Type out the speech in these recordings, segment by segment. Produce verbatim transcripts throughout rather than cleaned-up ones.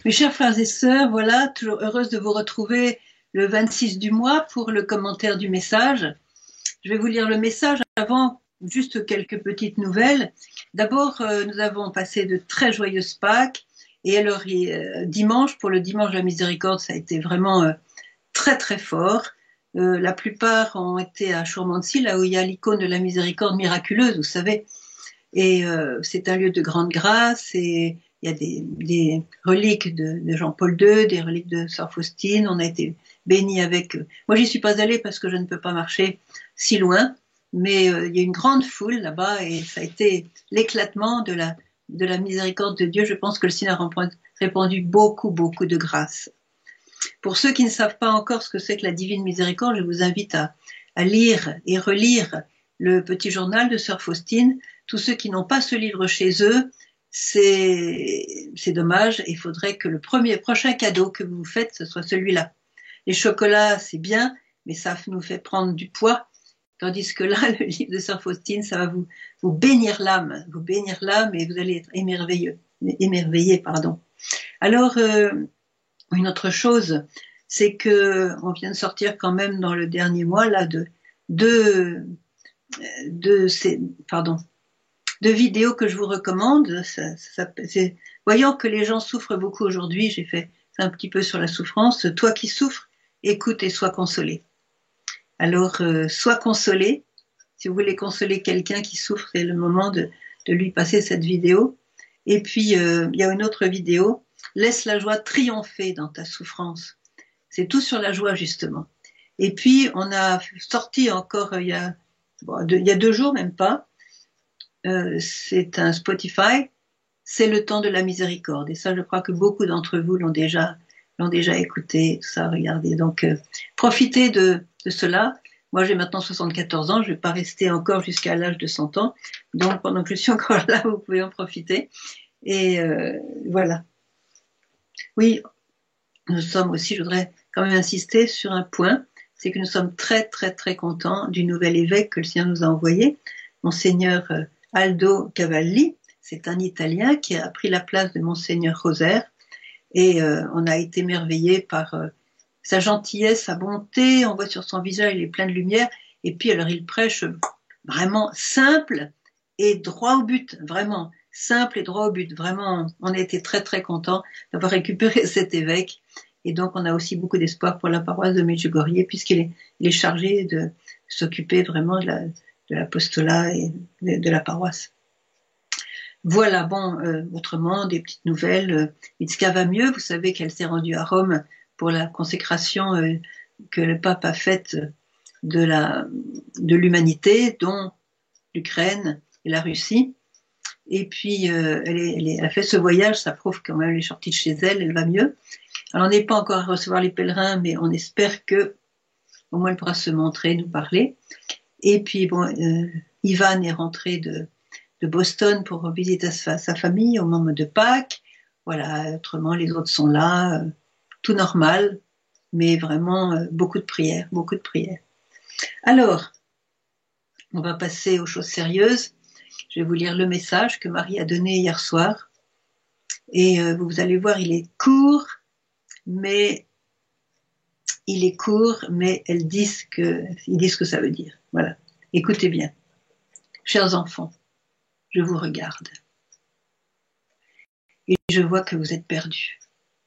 Mes chers frères et sœurs, voilà, toujours heureuse de vous retrouver le vingt-six du mois pour le commentaire du message. Je vais vous lire le message avant, juste quelques petites nouvelles. D'abord, euh, nous avons passé de très joyeuses Pâques et alors euh, dimanche, pour le dimanche de la miséricorde, ça a été vraiment euh, très très fort. Euh, la plupart ont été à Chourmancy, là où il y a l'icône de la miséricorde miraculeuse, vous savez. Et euh, c'est un lieu de grande grâce et il y a des, des reliques de, de Jean-Paul deux, des reliques de Sœur Faustine. On a été bénis avec eux. Moi, j'y suis pas allée parce que je ne peux pas marcher si loin, mais euh, il y a une grande foule là-bas et ça a été l'éclatement de la, de la miséricorde de Dieu. Je pense que le Seigneur a répandu beaucoup, beaucoup de grâce. Pour ceux qui ne savent pas encore ce que c'est que la divine miséricorde, je vous invite à, à lire et relire le petit journal de Sœur Faustine. Tous ceux qui n'ont pas ce livre chez eux, c'est, c'est dommage. Il faudrait que le premier prochain cadeau que vous vous faites, ce soit celui-là. Les chocolats, c'est bien, mais ça nous fait prendre du poids. Tandis que là, le livre de Sœur Faustine, ça va vous, vous bénir l'âme, vous bénir l'âme et vous allez être émerveilleux, émerveillé, pardon. Alors, euh, une autre chose, c'est que on vient de sortir quand même dans le dernier mois là de deux, de ces, pardon, deux vidéos que je vous recommande. Ça, ça, c'est, voyant que les gens souffrent beaucoup aujourd'hui, j'ai fait un petit peu sur la souffrance. Toi qui souffres, écoute et sois consolé. Alors, euh, sois consolé. Si vous voulez consoler quelqu'un qui souffre, c'est le moment de, de lui passer cette vidéo. Et puis, euh, il y a une autre vidéo. Laisse la joie triompher dans ta souffrance. C'est tout sur la joie, justement. Et puis, on a sorti encore, il y a, bon, de, il y a deux jours, même pas, euh, c'est un Spotify, c'est le temps de la miséricorde. Et ça, je crois que beaucoup d'entre vous l'ont déjà, l'ont déjà écouté, tout ça, regardez. Donc, euh, profitez de, de cela. Moi, j'ai maintenant soixante-quatorze ans, je ne vais pas rester encore jusqu'à l'âge de cent ans. Donc, pendant que je suis encore là, vous pouvez en profiter. Et euh, voilà. Oui, nous sommes aussi, je voudrais quand même insister sur un point, c'est que nous sommes très, très, très contents du nouvel évêque que le Seigneur nous a envoyé, Monseigneur Aldo Cavalli. C'est un Italien qui a pris la place de Monseigneur Rosaire et euh, on a été émerveillés par euh, sa gentillesse, sa bonté. On voit sur son visage, il est plein de lumière. Et puis alors il prêche vraiment simple et droit au but, vraiment simple et droit au but. Vraiment, on a été très très contents d'avoir récupéré cet évêque. Et donc, on a aussi beaucoup d'espoir pour la paroisse de Medjugorje, puisqu'il est, il est chargé de s'occuper vraiment de, la, de l'apostolat et de, de la paroisse. Voilà, bon, euh, autrement, des petites nouvelles. Euh, Mitska va mieux, vous savez qu'elle s'est rendue à Rome pour la consécration euh, que le pape a faite de, la, de l'humanité, dont l'Ukraine et la Russie. Et puis, euh, elle, est, elle, est, elle a fait ce voyage, ça prouve quand même elle est sortie de chez elle, elle va mieux. Alors, on n'est pas encore à recevoir les pèlerins, mais on espère que au moins elle pourra se montrer, nous parler. Et puis, bon, euh, Ivan est rentré de, de Boston pour visiter sa, sa famille au moment de Pâques. Voilà, autrement, les autres sont là, euh, tout normal, mais vraiment euh, beaucoup de prières, beaucoup de prières. Alors, on va passer aux choses sérieuses. Je vais vous lire le message que Marie a donné hier soir. Et euh, vous allez voir, il est court, mais il est court, mais elles disent que, ils disent ce que ça veut dire. Voilà. Écoutez bien. Chers enfants, je vous regarde. Et je vois que vous êtes perdus.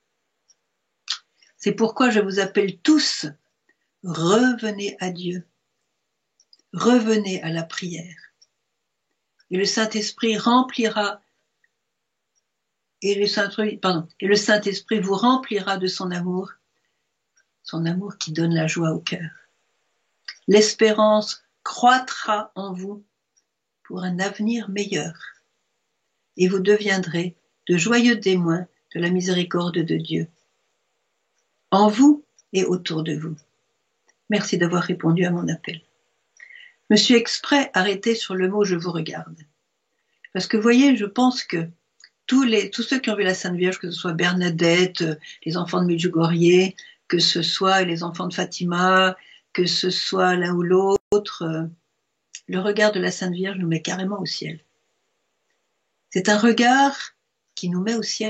C'est pourquoi je vous appelle tous, revenez à Dieu. Revenez à la prière. Et le Saint-Esprit remplira, et le Saint-Esprit, pardon, et le Saint-Esprit vous remplira de son amour, son amour qui donne la joie au cœur. L'espérance croîtra en vous pour un avenir meilleur. Et vous deviendrez de joyeux témoins de la miséricorde de Dieu, en vous et autour de vous. Merci d'avoir répondu à mon appel. Je me suis exprès arrêtée sur le mot « je vous regarde ». Parce que vous voyez, je pense que tous, les, tous ceux qui ont vu la Sainte Vierge, que ce soit Bernadette, les enfants de Medjugorje, que ce soit les enfants de Fatima, que ce soit l'un ou l'autre, le regard de la Sainte Vierge nous met carrément au ciel. C'est un regard qui nous met au ciel.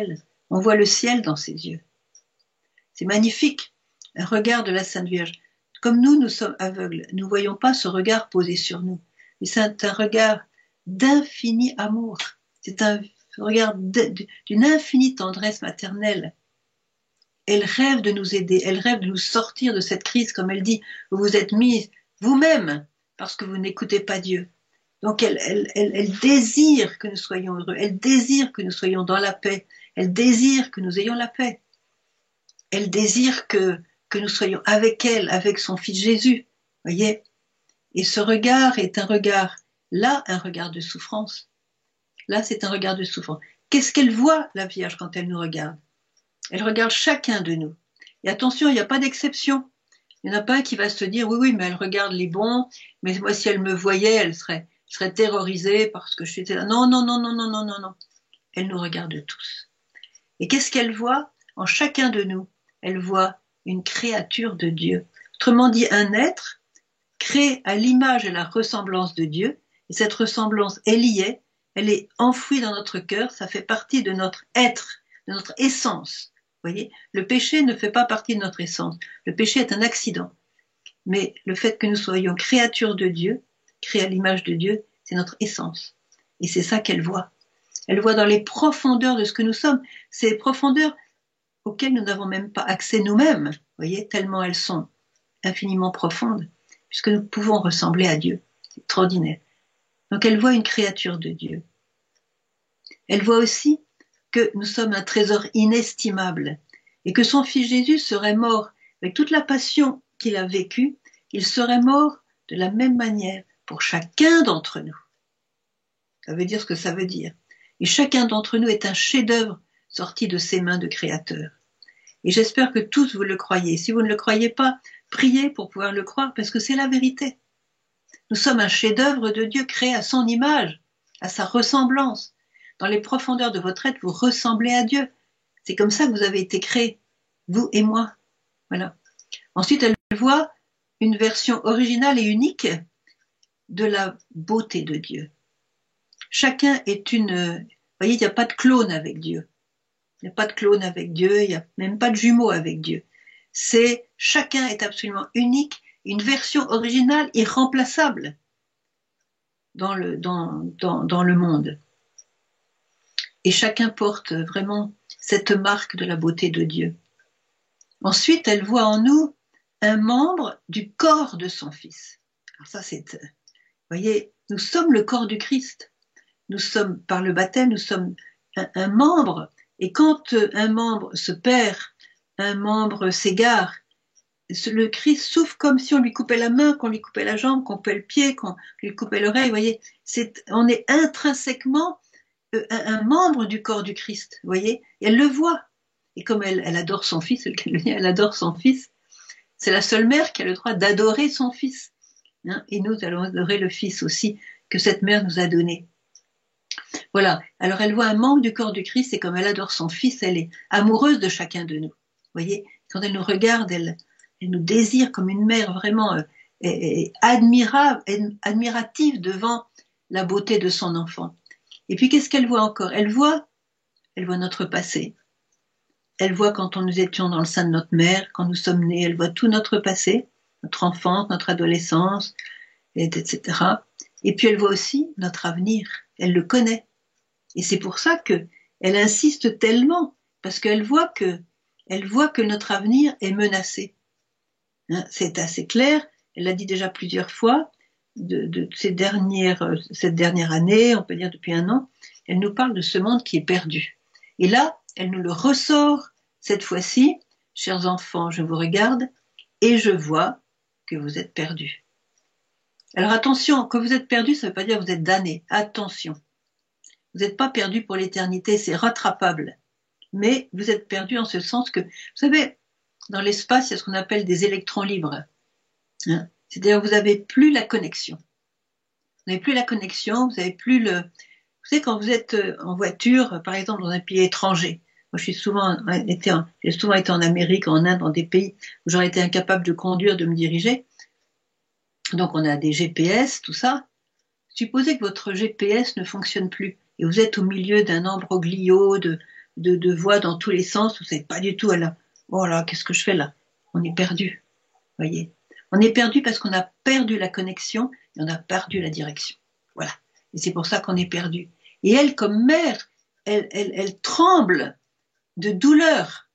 On voit le ciel dans ses yeux. C'est magnifique, un regard de la Sainte Vierge. Comme nous, nous sommes aveugles, nous ne voyons pas ce regard posé sur nous. Mais c'est un regard d'infini amour. C'est un regard d'une infinie tendresse maternelle. Elle rêve de nous aider, elle rêve de nous sortir de cette crise, comme elle dit, vous vous êtes mis vous-même parce que vous n'écoutez pas Dieu. Donc elle, elle, elle, elle désire que nous soyons heureux, elle désire que nous soyons dans la paix, elle désire que nous ayons la paix. Elle désire que, que nous soyons avec elle, avec son fils Jésus, voyez. Et ce regard est un regard, là, un regard de souffrance. Là, c'est un regard de souffrance. Qu'est-ce qu'elle voit, la Vierge, quand elle nous regarde? Elle regarde chacun de nous. Et attention, il n'y a pas d'exception. Il n'y en a pas un qui va se dire, oui, oui, mais elle regarde les bons, mais moi, si elle me voyait, elle serait, elle serait terrorisée parce que je suis là. Non, non, non, non, non, non, non, non. Elle nous regarde tous. Et qu'est-ce qu'elle voit en chacun de nous? Elle voit une créature de Dieu. Autrement dit, un être créé à l'image et la ressemblance de Dieu. Et cette ressemblance, elle y est, elle est enfouie dans notre cœur, ça fait partie de notre être, de notre essence. Vous voyez, le péché ne fait pas partie de notre essence. Le péché est un accident. Mais le fait que nous soyons créatures de Dieu, créées à l'image de Dieu, c'est notre essence. Et c'est ça qu'elle voit. Elle voit dans les profondeurs de ce que nous sommes, ces profondeurs auxquelles nous n'avons même pas accès nous-mêmes, vous voyez, tellement elles sont infiniment profondes, puisque nous pouvons ressembler à Dieu. C'est extraordinaire. Donc elle voit une créature de Dieu. Elle voit aussi que nous sommes un trésor inestimable et que son fils Jésus serait mort avec toute la passion qu'il a vécue, il serait mort de la même manière pour chacun d'entre nous. Ça veut dire ce que ça veut dire. Et chacun d'entre nous est un chef-d'œuvre sorti de ses mains de créateur. Et j'espère que tous vous le croyez. Si vous ne le croyez pas, priez pour pouvoir le croire parce que c'est la vérité. Nous sommes un chef-d'œuvre de Dieu créé à son image, à sa ressemblance. Dans les profondeurs de votre être, vous ressemblez à Dieu. C'est comme ça que vous avez été créés, vous et moi. Voilà. Ensuite, elle voit une version originale et unique de la beauté de Dieu. Chacun est une... Vous voyez, il n'y a pas de clone avec Dieu. Il n'y a pas de clone avec Dieu, il n'y a même pas de jumeaux avec Dieu. C'est, chacun est absolument unique, une version originale irremplaçable dans le, dans, dans, dans le monde. Et chacun porte vraiment cette marque de la beauté de Dieu. Ensuite, elle voit en nous un membre du corps de son Fils. Alors ça, c'est, vous voyez, nous sommes le corps du Christ. Nous sommes, par le baptême, nous sommes un, un membre. Et quand un membre se perd, un membre s'égare, le Christ souffre comme si on lui coupait la main, qu'on lui coupait la jambe, qu'on coupait le pied, qu'on lui coupait l'oreille. Vous voyez, c'est, on est intrinsèquement un, un membre du corps du Christ. Vous voyez, et elle le voit. Et comme elle, elle adore son fils, elle adore son fils, c'est la seule mère qui a le droit d'adorer son fils. Hein, et nous allons adorer le fils aussi que cette mère nous a donné. Voilà. Alors elle voit un membre du corps du Christ et comme elle adore son fils, elle est amoureuse de chacun de nous. Vous voyez, quand elle nous regarde, elle, elle nous désire comme une mère vraiment euh, est, est admirable, est admirative devant la beauté de son enfant. Et puis qu'est-ce qu'elle voit encore? Elle voit, elle voit notre passé. Elle voit quand nous étions dans le sein de notre mère, quand nous sommes nés, elle voit tout notre passé, notre enfance, notre adolescence, et cetera. Et puis elle voit aussi notre avenir. Elle le connaît. Et c'est pour ça que elle insiste tellement, parce qu'elle voit que, elle voit que notre avenir est menacé. Hein, c'est assez clair. Elle l'a dit déjà plusieurs fois. De, de ces dernières, cette dernière année, on peut dire depuis un an, elle nous parle de ce monde qui est perdu. Et là, elle nous le ressort cette fois-ci. Chers enfants, je vous regarde et je vois que vous êtes perdus. Alors attention, quand vous êtes perdus, ça ne veut pas dire que vous êtes damnés. Attention. Vous n'êtes pas perdus pour l'éternité, c'est rattrapable. Mais vous êtes perdus en ce sens que, vous savez, dans l'espace, il y a ce qu'on appelle des électrons libres. Hein, c'est-à-dire que vous n'avez plus la connexion. Vous n'avez plus la connexion, vous n'avez plus le... Vous savez, quand vous êtes en voiture, par exemple, dans un pays étranger, moi, je suis souvent été en, j'ai souvent été en Amérique, en Inde, dans des pays où j'aurais été incapable de conduire, de me diriger. Donc, on a des G P S, tout ça. Supposez que votre G P S ne fonctionne plus et vous êtes au milieu d'un ambroglio de, de, de voix dans tous les sens, où c'est pas du tout à la, oh là, qu'est-ce que je fais là? On est perdu, voyez. On est perdu parce qu'on a perdu la connexion et on a perdu la direction. Voilà. Et c'est pour ça qu'on est perdu. Et elle, comme mère, elle, elle, elle tremble de douleur.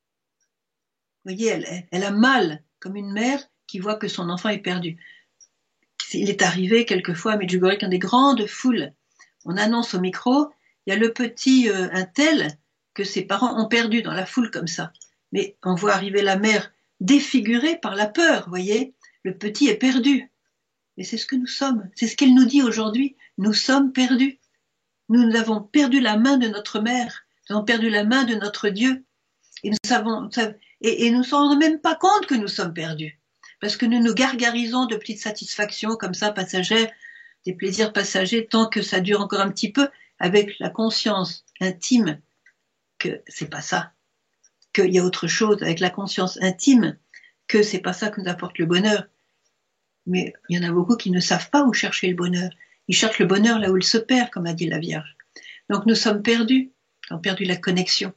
Vous voyez, elle, elle, elle a mal, comme une mère qui voit que son enfant est perdu. Il est arrivé quelquefois à Medjugorje dans des grandes foules. On annonce au micro, il y a le petit euh, un tel que ses parents ont perdu dans la foule comme ça. Mais on voit arriver la mère défigurée par la peur, vous voyez. Le petit est perdu. Et c'est ce que nous sommes. C'est ce qu'elle nous dit aujourd'hui. Nous sommes perdus. Nous avons perdu la main de notre mère. Nous avons perdu la main de notre Dieu. Et nous savons, et, et nous ne nous rendons même pas compte que nous sommes perdus. Parce que nous nous gargarisons de petites satisfactions comme ça, passagères, des plaisirs passagers, tant que ça dure encore un petit peu, avec la conscience intime que c'est pas ça, qu'il y a autre chose, avec la conscience intime que c'est pas ça qui nous apporte le bonheur. Mais il y en a beaucoup qui ne savent pas où chercher le bonheur. Ils cherchent le bonheur là où il se perd, comme a dit la Vierge. Donc nous sommes perdus, nous avons perdu la connexion.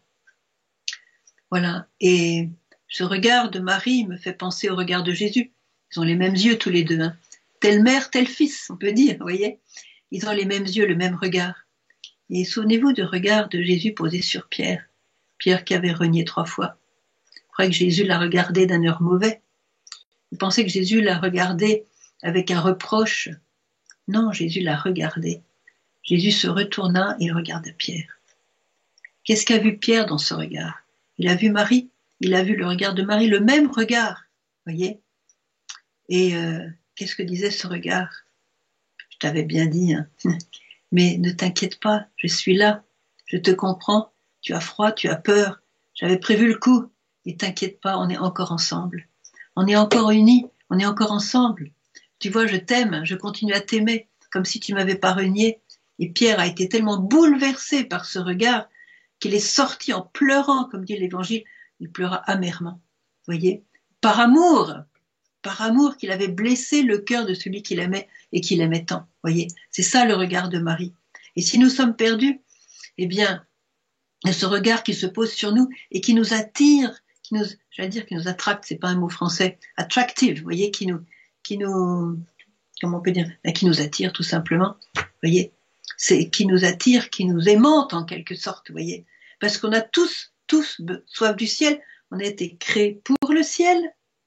Voilà. Et ce regard de Marie me fait penser au regard de Jésus. Ils ont les mêmes yeux tous les deux. Hein. Telle mère, tel fils, on peut dire, vous voyez. Ils ont les mêmes yeux, le même regard. Et souvenez-vous du regard de Jésus posé sur Pierre. Pierre qui avait renié trois fois. Vous croyez que Jésus l'a regardé d'un air mauvais? Vous pensez que Jésus l'a regardé avec un reproche? Non, Jésus l'a regardé. Jésus se retourna et regarda Pierre. Qu'est-ce qu'a vu Pierre dans ce regard? Il a vu Marie, il a vu le regard de Marie, le même regard, voyez. Et euh, qu'est-ce que disait ce regard? Je t'avais bien dit, hein. Mais ne t'inquiète pas, je suis là, je te comprends, tu as froid, tu as peur, j'avais prévu le coup, et t'inquiète pas, on est encore ensemble, on est encore unis, on est encore ensemble. Tu vois, je t'aime, je continue à t'aimer, comme si tu m'avais pas renié. Et Pierre a été tellement bouleversé par ce regard qu'il est sorti en pleurant, comme dit l'Évangile, il pleura amèrement, voyez, par amour, par amour qu'il avait blessé le cœur de celui qu'il aimait et qu'il aimait tant, voyez, c'est ça le regard de Marie. Et si nous sommes perdus, eh bien, il y a ce regard qui se pose sur nous et qui nous attire, qui nous, j'allais dire qui nous attracte, c'est pas un mot français, attractive, voyez, qui nous, qui nous, comment on peut dire, qui nous attire tout simplement, voyez, c'est qui nous attire, qui nous aimante en quelque sorte, vous voyez, parce qu'on a tous, tous soif du ciel, on a été créés pour le ciel,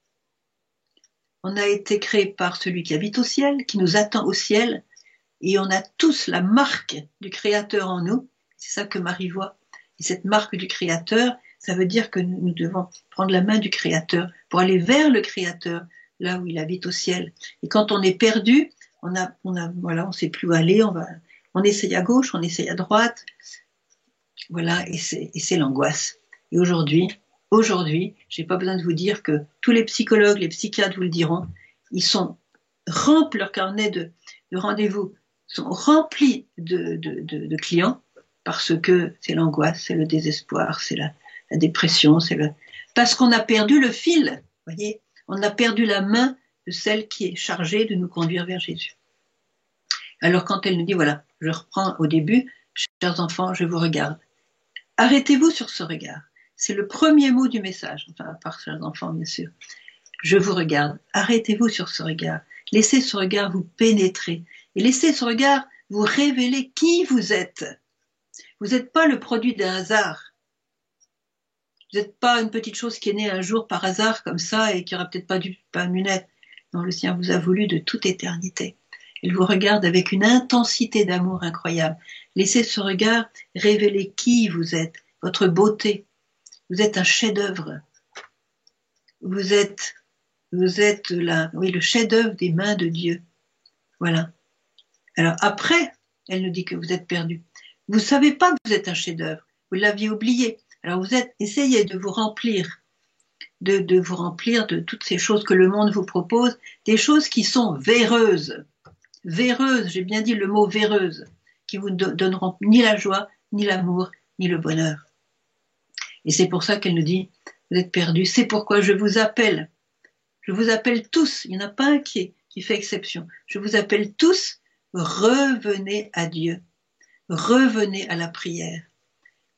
on a été créés par celui qui habite au ciel, qui nous attend au ciel, et on a tous la marque du Créateur en nous, c'est ça que Marie voit, et cette marque du Créateur, ça veut dire que nous devons prendre la main du Créateur pour aller vers le Créateur, là où il habite au ciel, et quand on est perdu, on a, on a, voilà, on sait plus où aller, on va on essaye à gauche, on essaye à droite, voilà, et c'est, et c'est l'angoisse. Et aujourd'hui, aujourd'hui, j'ai pas besoin de vous dire que tous les psychologues, les psychiatres vous le diront, ils sont remplis, leur carnet de, de rendez-vous sont remplis de, de, de, de clients, parce que c'est l'angoisse, c'est le désespoir, c'est la, la dépression, c'est le, parce qu'on a perdu le fil, voyez, on a perdu la main de celle qui est chargée de nous conduire vers Jésus. Alors quand elle nous dit, voilà, je reprends au début, chers enfants, je vous regarde. Arrêtez-vous sur ce regard. C'est le premier mot du message, enfin, à part chers enfants, bien sûr. Je vous regarde. Arrêtez-vous sur ce regard. Laissez ce regard vous pénétrer. Et laissez ce regard vous révéler qui vous êtes. Vous n'êtes pas le produit d'un hasard. Vous n'êtes pas une petite chose qui est née un jour par hasard, comme ça, et qui n'aura peut-être pas dû pas une lunette. Non, le Seigneur vous a voulu de toute éternité. Il vous regarde avec une intensité d'amour incroyable. Laissez ce regard révéler qui vous êtes, votre beauté. Vous êtes un chef-d'œuvre. Vous êtes, vous êtes là, oui, le chef-d'œuvre des mains de Dieu. Voilà. Alors après, elle nous dit que vous êtes perdu. Vous ne savez pas que vous êtes un chef-d'œuvre. Vous l'aviez oublié. Alors vous êtes, essayez de vous remplir, de, de vous remplir de toutes ces choses que le monde vous propose, des choses qui sont véreuses. Véreuses, j'ai bien dit le mot véreuse, qui vous donneront ni la joie, ni l'amour, ni le bonheur. Et c'est pour ça qu'elle nous dit, vous êtes perdus, c'est pourquoi je vous appelle. Je vous appelle tous, il n'y en a pas un qui, qui fait exception. Je vous appelle tous, revenez à Dieu. Revenez à la prière.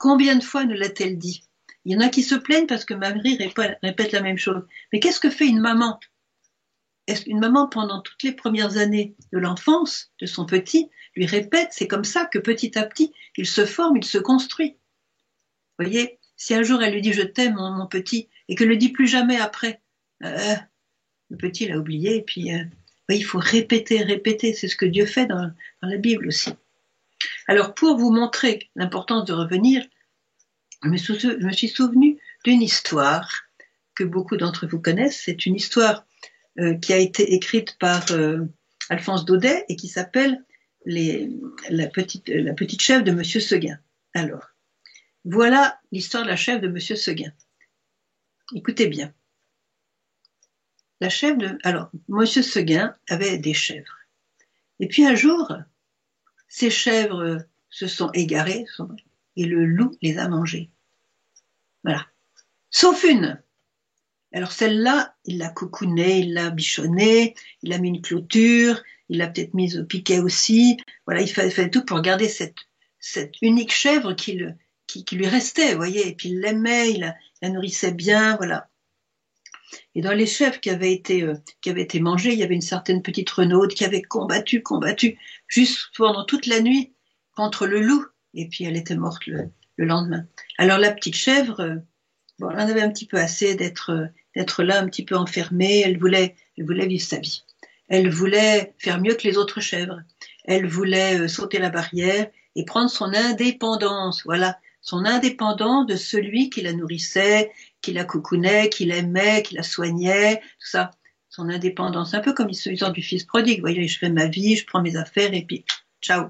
Combien de fois nous l'a-t-elle dit? Il y en a qui se plaignent parce que Marie répète la même chose. Mais qu'est-ce que fait une maman? Est-ce qu'une maman, pendant toutes les premières années de l'enfance de son petit, lui répète, c'est comme ça que petit à petit, il se forme, il se construit. Vous voyez, si un jour elle lui dit je t'aime mon, mon petit, et qu'elle ne le dit plus jamais après, euh, le petit l'a oublié, et puis euh, oui, il faut répéter, répéter, c'est ce que Dieu fait dans, dans la Bible aussi. Alors pour vous montrer l'importance de revenir, je me, sou- je me suis souvenu d'une histoire que beaucoup d'entre vous connaissent, c'est une histoire euh, qui a été écrite par euh, Alphonse Daudet et qui s'appelle les, la, petite, la petite chèvre de Monsieur Seguin. Alors, voilà l'histoire de la chèvre de Monsieur Seguin. Écoutez bien. La chèvre de... Alors, Monsieur Seguin avait des chèvres. Et puis un jour, ces chèvres se sont égarées et le loup les a mangées. Voilà. Sauf une. Alors celle-là, il l'a coucounée, il l'a bichonnée, il a mis une clôture, il l'a peut-être mise au piquet aussi. Voilà, il fallait, fallait tout pour garder cette, cette unique chèvre qui, le, qui, qui lui restait, vous voyez. Et puis il l'aimait, il la, il la nourrissait bien, voilà. Et dans les chèvres qui avaient été, euh, qui avaient été mangées, il y avait une certaine petite renaude qui avait combattu, combattu, juste pendant toute la nuit contre le loup. Et puis elle était morte le, le lendemain. Alors la petite chèvre, euh, bon, elle en avait un petit peu assez d'être, euh, d'être là, un petit peu enfermée. Elle voulait, elle voulait vivre sa vie. Elle voulait faire mieux que les autres chèvres. Elle voulait euh, sauter la barrière et prendre son indépendance. Voilà, son indépendance de celui qui la nourrissait, qui la coucounait, qui l'aimait, qui la soignait, tout ça. Son indépendance, un peu comme l'histoire du fils prodigue. Vous voyez, je fais ma vie, je prends mes affaires et puis ciao.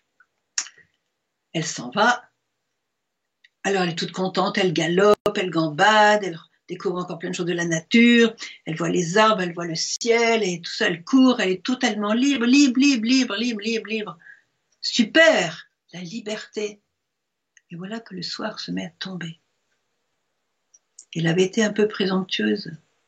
Elle s'en va. Alors elle est toute contente, elle galope, elle gambade, elle découvre encore plein de choses de la nature, elle voit les arbres, elle voit le ciel et tout ça, elle court, elle est totalement libre, libre, libre, libre, libre, libre, libre. Super, la liberté. Et voilà que le soir se met à tomber. Elle avait été un peu présomptueuse.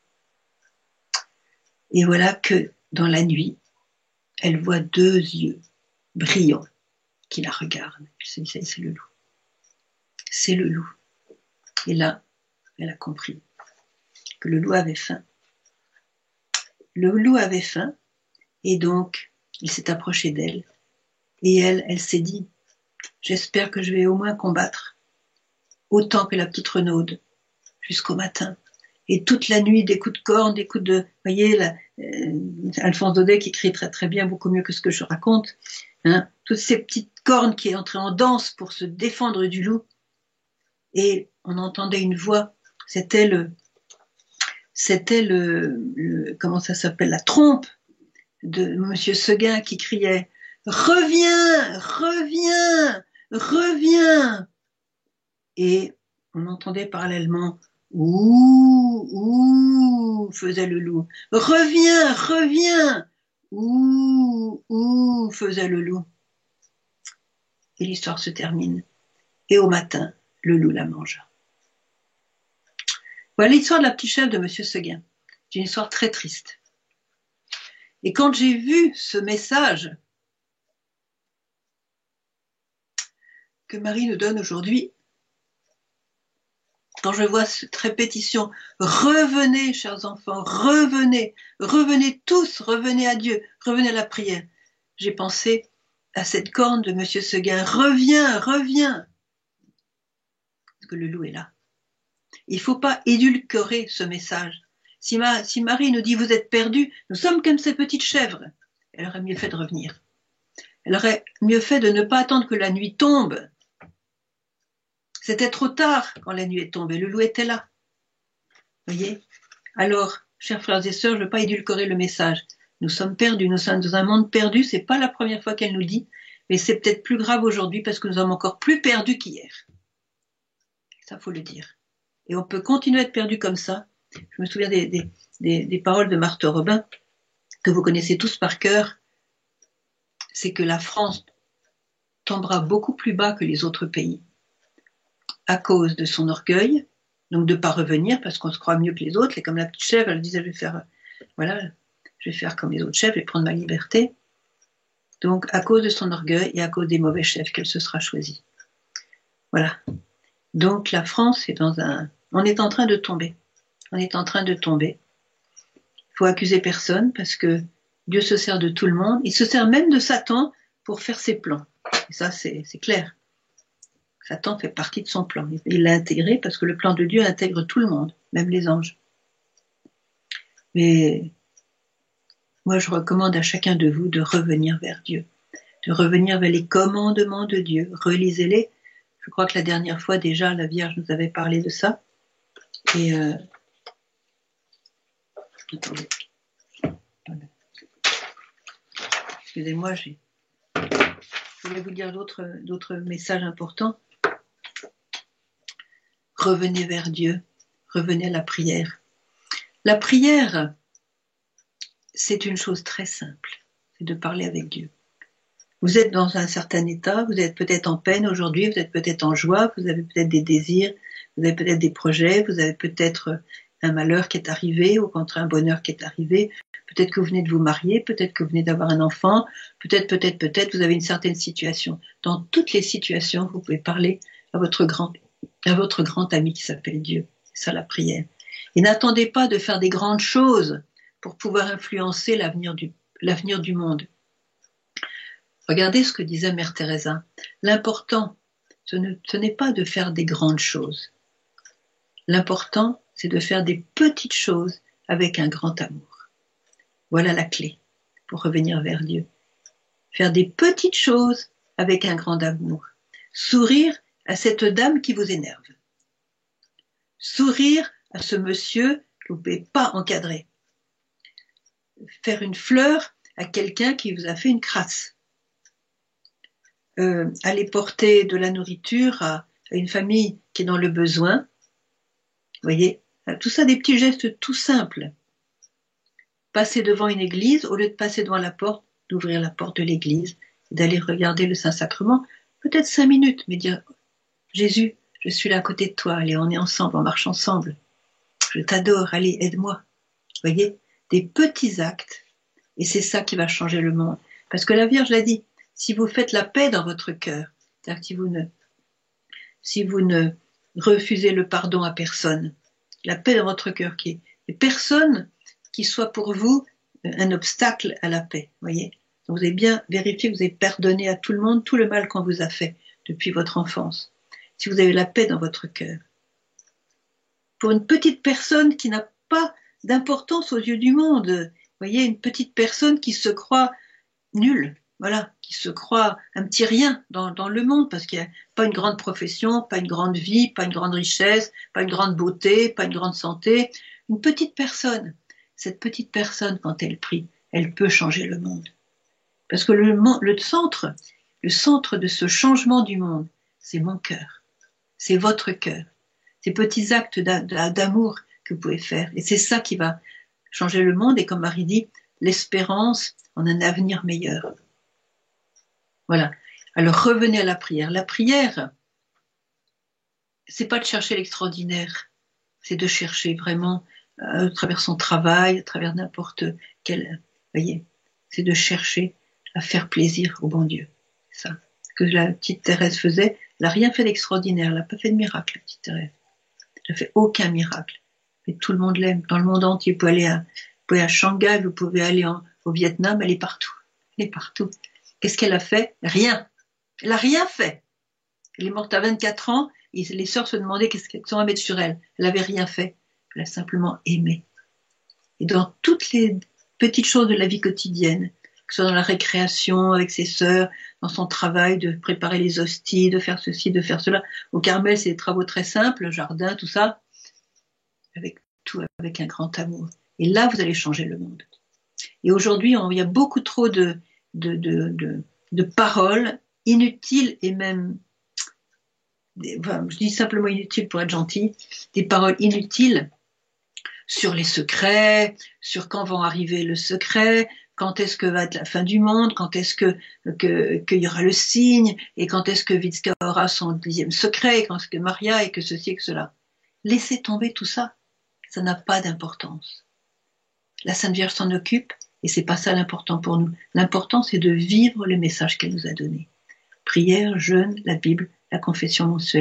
Et voilà que dans la nuit, elle voit deux yeux brillants qui la regardent. C'est, c'est, c'est le loup. C'est le loup. Et là, elle a compris que le loup avait faim. Le loup avait faim et donc il s'est approché d'elle. Et elle, elle s'est dit, j'espère que je vais au moins combattre autant que la petite renaude jusqu'au matin. Et toute la nuit, des coups de corne, des coups de... Vous voyez, la, euh, Alphonse Daudet qui écrit très très bien, beaucoup mieux que ce que je raconte. Hein, toutes ces petites cornes qui entraient en danse pour se défendre du loup. Et on entendait une voix, c'était le... C'était le, le... Comment ça s'appelle? La trompe de Monsieur Seguin qui criait « Reviens, reviens, reviens !» Et on entendait parallèlement « Ouh, ouh !» faisait le loup. « Reviens, reviens !» « Ouh, ouh !» faisait le loup. Et l'histoire se termine. Et au matin, le loup la mangea. Voilà l'histoire de la petite chèvre de Monsieur Seguin. C'est une histoire très triste. Et quand j'ai vu ce message que Marie nous donne aujourd'hui, quand je vois cette répétition, revenez, chers enfants, revenez, revenez tous, revenez à Dieu, revenez à la prière. J'ai pensé à cette corne de Monsieur Seguin, reviens, reviens. Parce que le loup est là. Il ne faut pas édulcorer ce message. Si, ma, si Marie nous dit, vous êtes perdus, nous sommes comme ces petites chèvres, elle aurait mieux fait de revenir. Elle aurait mieux fait de ne pas attendre que la nuit tombe. C'était trop tard quand la nuit est tombée, le loup était là. Voyez? Alors, chers frères et sœurs, je ne veux pas édulcorer le message. Nous sommes perdus, nous sommes dans un monde perdu, c'est pas la première fois qu'elle nous dit, mais c'est peut-être plus grave aujourd'hui parce que nous sommes encore plus perdus qu'hier. Ça, faut le dire. Et on peut continuer à être perdu comme ça. Je me souviens des, des, des, des paroles de Marthe Robin, que vous connaissez tous par cœur, c'est que la France tombera beaucoup plus bas que les autres pays à cause de son orgueil, donc de ne pas revenir parce qu'on se croit mieux que les autres, et comme la petite chèvre, elle disait, je vais faire, voilà, je vais faire comme les autres chèvres, je vais prendre ma liberté. Donc, à cause de son orgueil et à cause des mauvais chefs qu'elle se sera choisie. Voilà. Donc la France est dans un... On est en train de tomber. On est en train de tomber. Il faut accuser personne parce que Dieu se sert de tout le monde. Il se sert même de Satan pour faire ses plans. Et ça, c'est clair. Satan fait partie de son plan. Il l'a intégré parce que le plan de Dieu intègre tout le monde, même les anges. Mais moi, je recommande à chacun de vous de revenir vers Dieu, de revenir vers les commandements de Dieu. Relisez-les. Je crois que la dernière fois, déjà, la Vierge nous avait parlé de ça. Et euh... attendez. Excusez-moi, j'ai... je voulais vous dire d'autres d'autres messages importants. Revenez vers Dieu, revenez à la prière. La prière, c'est une chose très simple, c'est de parler avec Dieu. Vous êtes dans un certain état, vous êtes peut-être en peine aujourd'hui, vous êtes peut-être en joie, vous avez peut-être des désirs, vous avez peut-être des projets, vous avez peut-être un malheur qui est arrivé, au contraire un bonheur qui est arrivé, peut-être que vous venez de vous marier, peut-être que vous venez d'avoir un enfant, peut-être, peut-être, peut-être, vous avez une certaine situation. Dans toutes les situations, vous pouvez parler à votre grand, à votre grand ami qui s'appelle Dieu. C'est ça la prière. Et n'attendez pas de faire des grandes choses pour pouvoir influencer l'avenir du, l'avenir du monde. Regardez ce que disait Mère Teresa. L'important, ce ne, ce n'est pas de faire des grandes choses. L'important, c'est de faire des petites choses avec un grand amour. Voilà la clé pour revenir vers Dieu. Faire des petites choses avec un grand amour. Sourire à cette dame qui vous énerve. Sourire à ce monsieur que vous ne pouvez pas encadrer. Faire une fleur à quelqu'un qui vous a fait une crasse. Euh, aller porter de la nourriture à, à une famille qui est dans le besoin. Vous voyez, tout ça, des petits gestes tout simples. Passer devant une église, au lieu de passer devant la porte, d'ouvrir la porte de l'église, d'aller regarder le Saint-Sacrement, peut-être cinq minutes, mais dire « Jésus, je suis là à côté de toi, allez, on est ensemble, on marche ensemble. Je t'adore, allez, aide-moi. » Vous voyez, des petits actes, et c'est ça qui va changer le monde. Parce que la Vierge l'a dit, si vous faites la paix dans votre cœur, c'est-à-dire que si vous ne, si vous ne refusez le pardon à personne, la paix dans votre cœur, qui est personne qui soit pour vous un obstacle à la paix, voyez. Donc vous avez bien vérifié que vous avez pardonné à tout le monde tout le mal qu'on vous a fait depuis votre enfance. Si vous avez la paix dans votre cœur. Pour une petite personne qui n'a pas d'importance aux yeux du monde, vous voyez, une petite personne qui se croit nulle, voilà, qui se croit un petit rien dans, dans le monde, parce qu'il n'y a pas une grande profession, pas une grande vie, pas une grande richesse, pas une grande beauté, pas une grande santé. Une petite personne, cette petite personne, quand elle prie, elle peut changer le monde. Parce que le, le centre, le centre de ce changement du monde, c'est mon cœur, c'est votre cœur, ces petits actes d'amour que vous pouvez faire. Et c'est ça qui va changer le monde, et comme Marie dit, l'espérance en un avenir meilleur. Voilà. Alors revenez à la prière. La prière, c'est pas de chercher l'extraordinaire, c'est de chercher vraiment euh, à travers son travail, à travers n'importe quel, voyez, c'est de chercher à faire plaisir au bon Dieu. C'est ça. Ce que la petite Thérèse faisait, elle n'a rien fait d'extraordinaire, elle n'a pas fait de miracle, la petite Thérèse. Elle n'a fait aucun miracle. Mais tout le monde l'aime. Dans le monde entier, vous pouvez aller à, vous pouvez à Shanghai, vous pouvez aller en, au Vietnam, elle est partout. Elle est partout. Qu'est-ce qu'elle a fait? Rien. Elle n'a rien fait. Elle est morte à vingt-quatre ans, et les sœurs se demandaient qu'est-ce qu'elles ont à mettre sur elle. Elle n'avait rien fait. Elle a simplement aimé. Et dans toutes les petites choses de la vie quotidienne, que ce soit dans la récréation avec ses sœurs, dans son travail de préparer les hosties, de faire ceci, de faire cela. Au Carmel, c'est des travaux très simples, jardin, tout ça, avec tout, avec un grand amour. Et là, vous allez changer le monde. Et aujourd'hui, il y a beaucoup trop de, de, de, de, de paroles inutiles et même, des, enfin, je dis simplement inutiles pour être gentil, des paroles inutiles sur les secrets, sur quand va arriver le secret, quand est-ce que va être la fin du monde, quand est-ce que, que, qu'il y aura le signe, et quand est-ce que Vitska aura son dixième secret, et quand est-ce que Maria, et que ceci et que cela. Laissez tomber tout ça. Ça n'a pas d'importance. La Sainte Vierge s'en occupe, et c'est pas ça l'important pour nous. L'important, c'est de vivre le message qu'elle nous a donné. Prière, jeûne, la Bible, la confession mensuelle.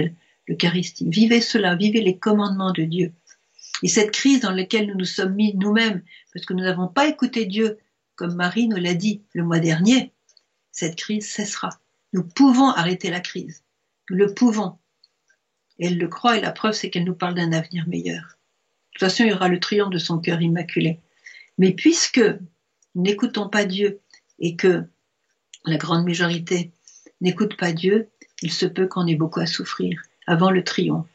l'Eucharistie. Vivez cela, vivez les commandements de Dieu. Et cette crise dans laquelle nous nous sommes mis nous-mêmes, parce que nous n'avons pas écouté Dieu, comme Marie nous l'a dit le mois dernier, cette crise cessera. Nous pouvons arrêter la crise. Nous le pouvons. Et elle le croit, et la preuve, c'est qu'elle nous parle d'un avenir meilleur. De toute façon, il y aura le triomphe de son cœur immaculé. Mais puisque nous n'écoutons pas Dieu, et que la grande majorité n'écoute pas Dieu, il se peut qu'on ait beaucoup à souffrir avant le triomphe.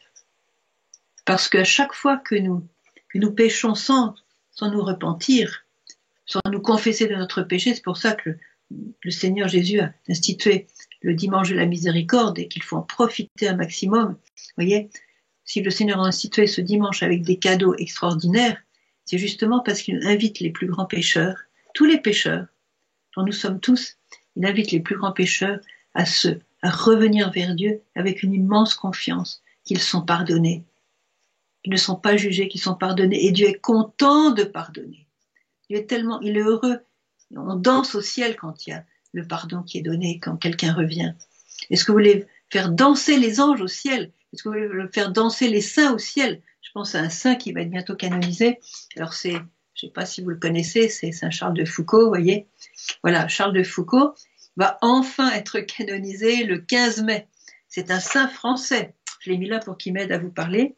Parce qu'à chaque fois que nous, que nous péchons sans, sans nous repentir, sans nous confesser de notre péché, c'est pour ça que le, le Seigneur Jésus a institué le dimanche de la miséricorde et qu'il faut en profiter un maximum. Vous voyez, si le Seigneur a institué ce dimanche avec des cadeaux extraordinaires, c'est justement parce qu'il invite les plus grands pécheurs, tous les pécheurs, dont nous sommes tous, il invite les plus grands pécheurs à se, à revenir vers Dieu avec une immense confiance qu'ils sont pardonnés. Ils ne sont pas jugés, qu'ils sont pardonnés. Et Dieu est content de pardonner. Dieu est tellement, il est heureux. On danse au ciel quand il y a le pardon qui est donné, quand quelqu'un revient. Est-ce que vous voulez faire danser les anges au ciel? Est-ce que vous voulez faire danser les saints au ciel? Je pense à un saint qui va être bientôt canonisé. Alors c'est, je ne sais pas si vous le connaissez, c'est Saint Charles de Foucauld, vous voyez. Voilà, Charles de Foucauld va enfin être canonisé le quinze mai. C'est un saint français. Je l'ai mis là pour qu'il m'aide à vous parler.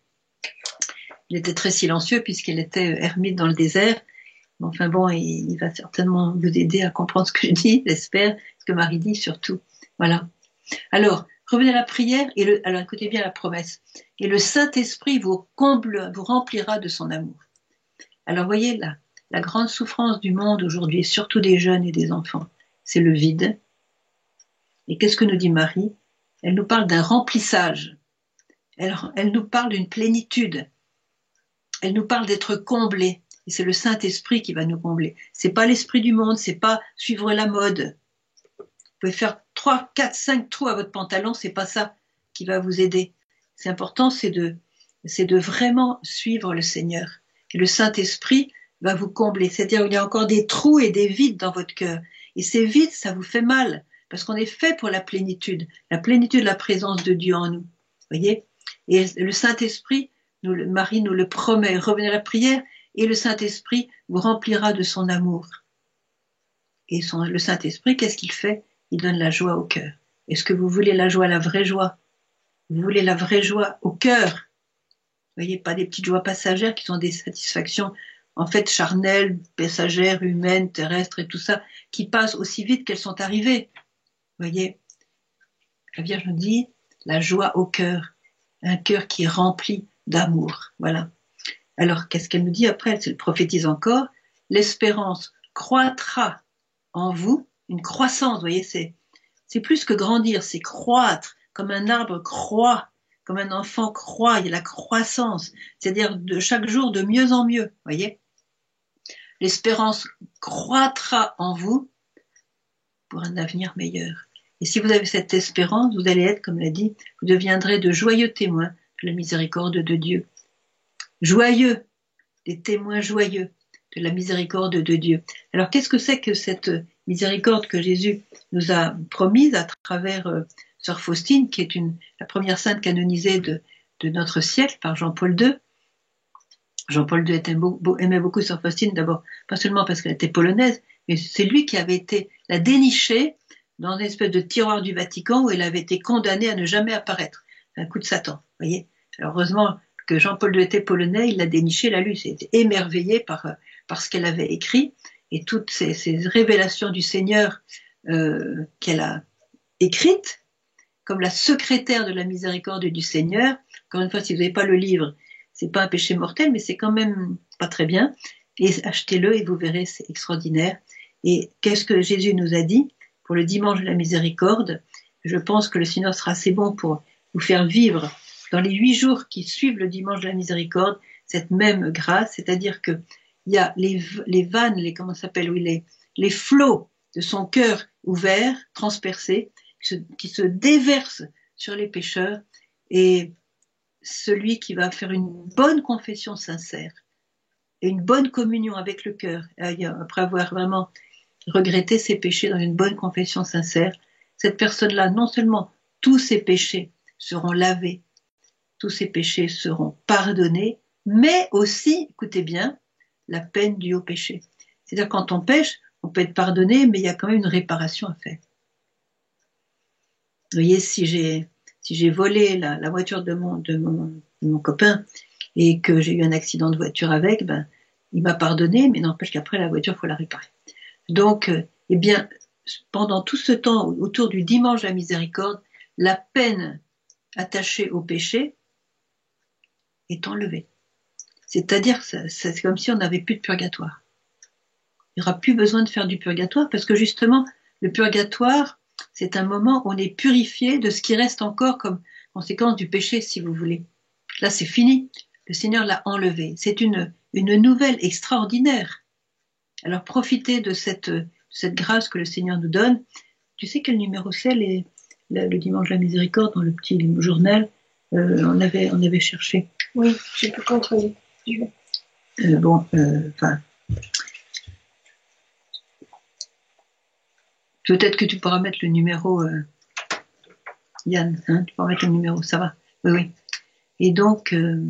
Il était très silencieux puisqu'il était ermite dans le désert. Mais enfin bon, il, il va certainement vous aider à comprendre ce que je dis, j'espère, ce que Marie dit surtout. Voilà. Alors, revenez à la prière, et le, alors écoutez bien la promesse. Et le Saint-Esprit vous comble, vous remplira de son amour. Alors voyez là, la grande souffrance du monde aujourd'hui, surtout des jeunes et des enfants, c'est le vide. Et qu'est-ce que nous dit Marie? Elle nous parle d'un remplissage. Elle, elle nous parle d'une plénitude. Elle nous parle d'être comblés. Et c'est le Saint-Esprit qui va nous combler. C'est pas l'esprit du monde, c'est pas suivre la mode. Vous pouvez faire trois, quatre, cinq trous à votre pantalon, c'est pas ça qui va vous aider. C'est important, c'est de, c'est de vraiment suivre le Seigneur. Et le Saint-Esprit va vous combler. C'est-à-dire qu'il y a encore des trous et des vides dans votre cœur. Et ces vides, ça vous fait mal. Parce qu'on est fait pour la plénitude. La plénitude de la présence de Dieu en nous. Vous voyez? Et le Saint-Esprit, nous, Marie nous le promet. Revenez à la prière. Et le Saint-Esprit vous remplira de son amour. Et son, le Saint-Esprit, qu'est-ce qu'il fait? Il donne la joie au cœur. Est-ce que vous voulez la joie, la vraie joie? Vous voulez la vraie joie au cœur? Vous voyez, pas des petites joies passagères qui sont des satisfactions, en fait, charnelles, passagères, humaines, terrestres et tout ça, qui passent aussi vite qu'elles sont arrivées. Vous voyez? La Vierge nous dit la joie au cœur. Un cœur qui est rempli d'amour. Voilà. Alors, qu'est-ce qu'elle nous dit après? Elle prophétise encore. L'espérance croîtra en vous, une croissance, vous voyez, c'est, c'est plus que grandir, c'est croître, comme un arbre croît, comme un enfant croît, il y a la croissance, c'est-à-dire de chaque jour de mieux en mieux, vous voyez. L'espérance croîtra en vous pour un avenir meilleur. Et si vous avez cette espérance, vous allez être, comme l'a dit, vous deviendrez de joyeux témoins de la miséricorde de Dieu. Joyeux, des témoins joyeux de la miséricorde de Dieu. Alors qu'est-ce que c'est que cette miséricorde que Jésus nous a promise à travers euh, Sœur Faustine, qui est une, la première sainte canonisée de, de notre siècle par Jean-Paul deux. Jean-Paul deux était beau, beau, aimait beaucoup Sœur Faustine, d'abord, pas seulement parce qu'elle était polonaise, mais c'est lui qui avait été la dénichée dans une espèce de tiroir du Vatican où elle avait été condamnée à ne jamais apparaître. Un coup de Satan, vous voyez. Alors heureusement que Jean-Paul deux était polonais, il l'a déniché, l'a lu, il était émerveillé par, par ce qu'elle avait écrit et toutes ces, ces révélations du Seigneur euh, qu'elle a écrites, comme la secrétaire de la miséricorde du Seigneur. Encore une fois, si vous n'avez pas le livre, c'est pas un péché mortel, mais c'est quand même pas très bien. Et achetez-le et vous verrez, c'est extraordinaire. Et qu'est-ce que Jésus nous a dit pour le dimanche de la miséricorde? Je pense que le Seigneur sera assez bon pour vous faire vivre dans les huit jours qui suivent le dimanche de la miséricorde cette même grâce, c'est-à-dire que il y a les, les vannes, les comment ça s'appelle, oui, les, les flots de son cœur ouvert, transpercé, qui se, qui se déversent sur les pécheurs, et celui qui va faire une bonne confession sincère et une bonne communion avec le cœur, après avoir vraiment regretté ses péchés dans une bonne confession sincère, cette personne-là, non seulement tous ses péchés seront lavés, tous ces péchés seront pardonnés, mais aussi, écoutez bien, la peine due au péché. C'est-à-dire quand on pêche, on peut être pardonné, mais il y a quand même une réparation à faire. Vous voyez, si j'ai si j'ai volé la, la voiture de mon, de, mon, de mon copain et que j'ai eu un accident de voiture avec, ben, il m'a pardonné, mais n'empêche qu'après la voiture, il faut la réparer. Donc, euh, eh bien, pendant tout ce temps, autour du dimanche de la miséricorde, la peine attachée au péché est enlevée. C'est-à-dire que c'est comme si on n'avait plus de purgatoire. Il n'y aura plus besoin de faire du purgatoire parce que justement, le purgatoire, c'est un moment où on est purifié de ce qui reste encore comme conséquence du péché, si vous voulez. Là, c'est fini. Le Seigneur l'a enlevé. C'est une, une nouvelle extraordinaire. Alors, profitez de cette, de cette grâce que le Seigneur nous donne. Tu sais quel numéro c'est, les, le, le dimanche de la miséricorde, dans le petit journal, euh, on, avait, on avait cherché. Oui, j'ai pu contrôler. Euh, bon, enfin... Euh, peut-être que tu pourras mettre le numéro, euh, Yann, hein, tu pourras mettre le numéro, ça va. Oui, oui. Et donc, euh,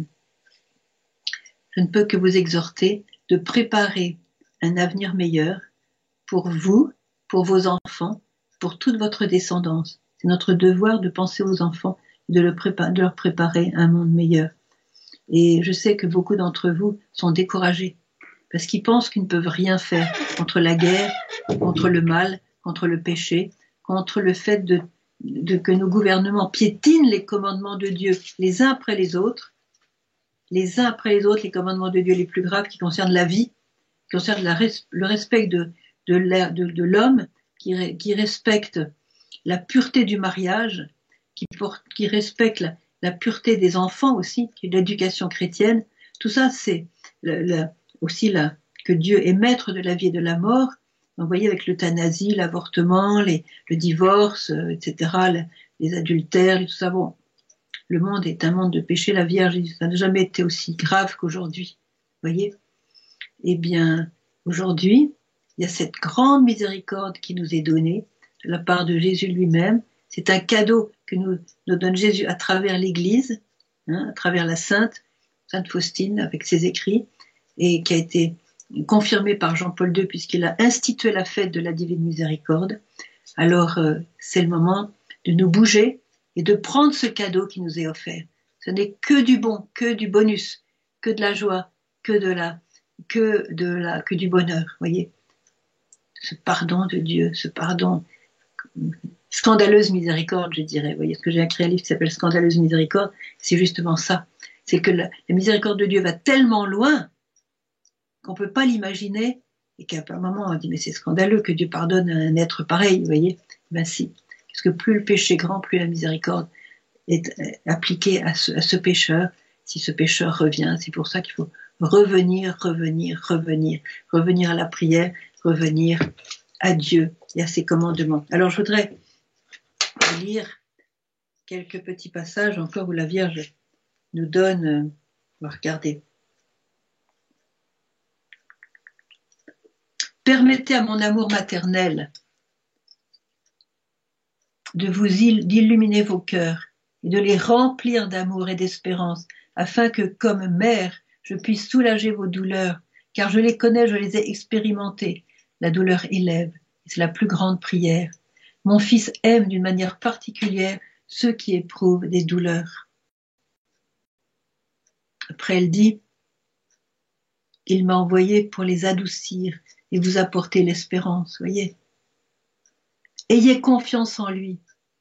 je ne peux que vous exhorter de préparer un avenir meilleur pour vous, pour vos enfants, pour toute votre descendance. C'est notre devoir de penser aux enfants, de, le prépa- de leur préparer un monde meilleur. Et je sais que beaucoup d'entre vous sont découragés parce qu'ils pensent qu'ils ne peuvent rien faire contre la guerre, contre le mal, contre le péché, contre le fait de, de que nos gouvernements piétinent les commandements de Dieu les uns après les autres, les uns après les autres, les commandements de Dieu les plus graves qui concernent la vie, qui concernent la, le respect de, de, de, de l'homme, qui, qui respecte la pureté du mariage, qui, pour, qui respecte la, la pureté des enfants aussi, qui est l'éducation chrétienne. Tout ça, c'est le, le, aussi la, que Dieu est maître de la vie et de la mort. Vous voyez, avec l'euthanasie, l'avortement, les, le divorce, euh, et cetera, les, les adultères, et tout ça. Bon, le monde est un monde de péché. La Vierge, ça n'a jamais été aussi grave qu'aujourd'hui. Vous voyez ? Eh bien, aujourd'hui, il y a cette grande miséricorde qui nous est donnée de la part de Jésus lui-même. C'est un cadeau que nous, nous donne Jésus à travers l'Église, hein, à travers la Sainte, Sainte Faustine, avec ses écrits, et qui a été confirmé par Jean-Paul deux, puisqu'il a institué la fête de la Divine Miséricorde. Alors, euh, c'est le moment de nous bouger et de prendre ce cadeau qui nous est offert. Ce n'est que du bon, que du bonus, que de la joie, que de la, que de la, que du bonheur, voyez. Ce pardon de Dieu, ce pardon, scandaleuse miséricorde, je dirais. Vous voyez, ce que j'ai écrit un livre qui s'appelle Scandaleuse miséricorde, c'est justement ça. C'est que la, la miséricorde de Dieu va tellement loin qu'on ne peut pas l'imaginer, et qu'à un moment on dit mais c'est scandaleux que Dieu pardonne à un être pareil, vous voyez. Ben si, parce que plus le péché est grand, plus la miséricorde est appliquée à ce, à ce pécheur, si ce pécheur revient. C'est pour ça qu'il faut revenir, revenir, revenir, revenir à la prière, revenir à Dieu et à ses commandements. Alors je voudrais lire quelques petits passages encore où la Vierge nous donne, on va regarder. Permettez à mon amour maternel de vous d'illuminer vos cœurs et de les remplir d'amour et d'espérance, afin que, comme mère, je puisse soulager vos douleurs, car je les connais, je les ai expérimentées. La douleur élève, et c'est la plus grande prière. Mon fils aime d'une manière particulière ceux qui éprouvent des douleurs. Après, elle dit, il m'a envoyé pour les adoucir et vous apporter l'espérance, voyez. Ayez confiance en lui.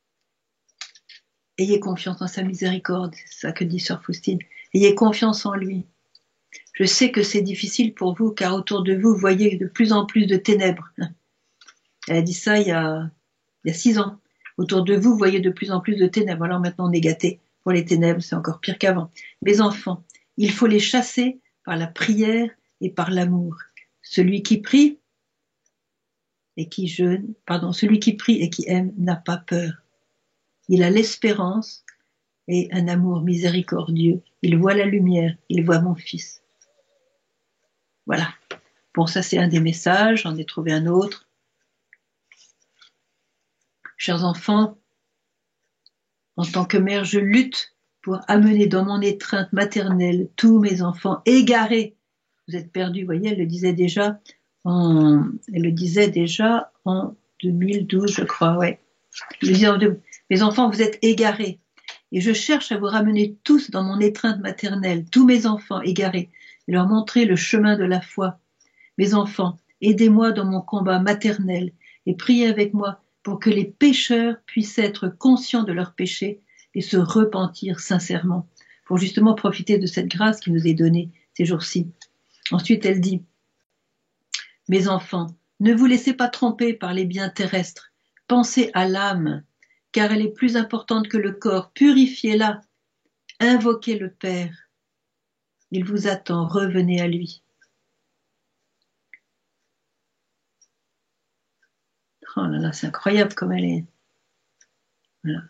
Ayez confiance en sa miséricorde, c'est ça que dit Sœur Faustine. Ayez confiance en lui. Je sais que c'est difficile pour vous, car autour de vous, vous voyez de plus en plus de ténèbres. Elle a dit ça il y a, il y a six ans. Autour de vous, vous voyez de plus en plus de ténèbres. Alors maintenant, on est gâtés pour les ténèbres, c'est encore pire qu'avant. Mes enfants, il faut les chasser par la prière et par l'amour. Celui qui prie et qui jeûne, pardon, celui qui prie et qui aime n'a pas peur. Il a l'espérance et un amour miséricordieux. Il voit la lumière, il voit mon fils. Voilà. Bon, ça c'est un des messages, j'en ai trouvé un autre. Chers enfants, en tant que mère, je lutte pour amener dans mon étreinte maternelle tous mes enfants égarés. Vous êtes perdus, vous voyez, elle le disait déjà en, elle le disait déjà en deux mille douze, je crois, ouais. Mes enfants, vous êtes égarés. Et je cherche à vous ramener tous dans mon étreinte maternelle, tous mes enfants égarés, et leur montrer le chemin de la foi. Mes enfants, aidez-moi dans mon combat maternel et priez avec moi pour que les pécheurs puissent être conscients de leurs péchés et se repentir sincèrement, pour justement profiter de cette grâce qui nous est donnée ces jours-ci. Ensuite, elle dit, mes enfants, ne vous laissez pas tromper par les biens terrestres, pensez à l'âme, car elle est plus importante que le corps, purifiez-la, invoquez le Père, il vous attend, revenez à lui. Oh là là, c'est incroyable comme elle est. Voilà.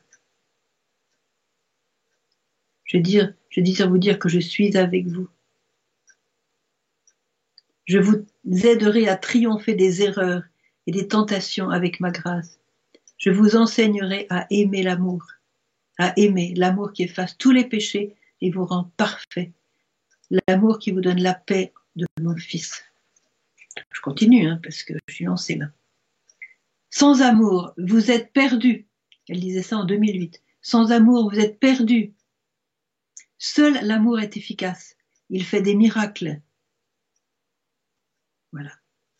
Je désire, je désire vous dire que je suis avec vous. Je vous aiderai à triompher des erreurs et des tentations avec ma grâce. Je vous enseignerai à aimer l'amour, à aimer l'amour qui efface tous les péchés et vous rend parfait. L'amour qui vous donne la paix de mon Fils. Je continue, hein, parce que je suis lancée là. Sans amour, vous êtes perdus. Elle disait ça en deux mille huit. Sans amour, vous êtes perdus. Seul l'amour est efficace. Il fait des miracles. Voilà.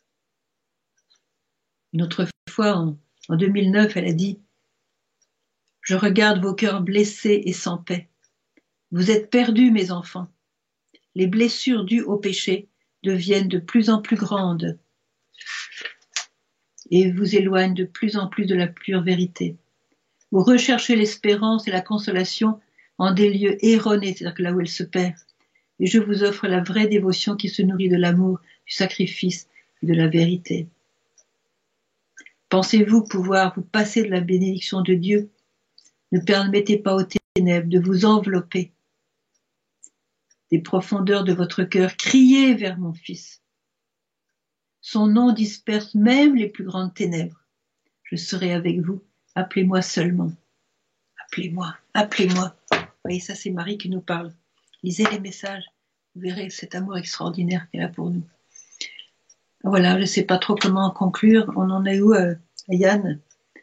Une autre fois, en, en deux mille neuf, elle a dit « Je regarde vos cœurs blessés et sans paix. Vous êtes perdus, mes enfants. Les blessures dues au péché deviennent de plus en plus grandes et vous éloignent de plus en plus de la pure vérité. Vous recherchez l'espérance et la consolation en des lieux erronés, c'est-à-dire que là où elle se perd. Et je vous offre la vraie dévotion qui se nourrit de l'amour, du sacrifice et de la vérité. Pensez-vous pouvoir vous passer de la bénédiction de Dieu? Ne permettez pas aux ténèbres de vous envelopper. Des profondeurs de votre cœur, criez vers mon Fils. Son nom disperse même les plus grandes ténèbres. Je serai avec vous. Appelez-moi seulement. Appelez-moi, appelez-moi. Vous voyez, ça c'est Marie qui nous parle. Lisez les messages. Vous verrez cet amour extraordinaire qu'elle a pour nous. Voilà, je ne sais pas trop comment conclure. On en est où, euh, Yann?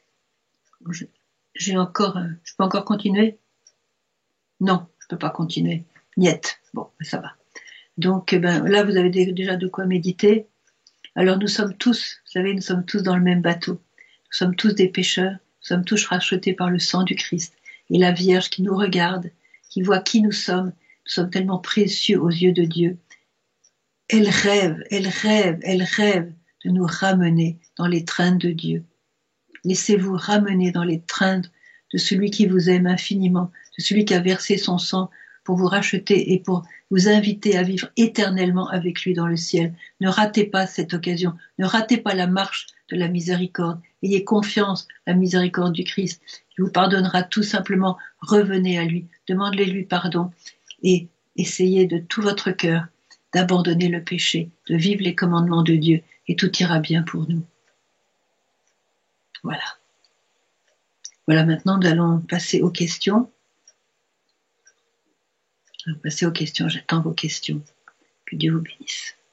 J'ai encore, euh, je peux encore continuer? Non, je ne peux pas continuer. Niet. Bon, ça va. Donc, ben, là, vous avez déjà de quoi méditer. Alors, nous sommes tous, vous savez, nous sommes tous dans le même bateau. Nous sommes tous des pécheurs. Nous sommes tous rachetés par le sang du Christ. Et la Vierge qui nous regarde, qui voit qui nous sommes, nous sommes tellement précieux aux yeux de Dieu. Elle rêve, elle rêve, elle rêve de nous ramener dans l'étreinte de Dieu. Laissez-vous ramener dans l'étreinte de celui qui vous aime infiniment, de celui qui a versé son sang pour vous racheter et pour vous inviter à vivre éternellement avec lui dans le ciel. Ne ratez pas cette occasion, ne ratez pas la marche de la miséricorde. Ayez confiance, la miséricorde du Christ, qui vous pardonnera tout simplement. Revenez à lui, demandez-lui pardon et essayez de tout votre cœur d'abandonner le péché, de vivre les commandements de Dieu et tout ira bien pour nous. Voilà. Voilà, maintenant nous allons passer aux questions. Nous allons passer aux questions, j'attends vos questions. Que Dieu vous bénisse.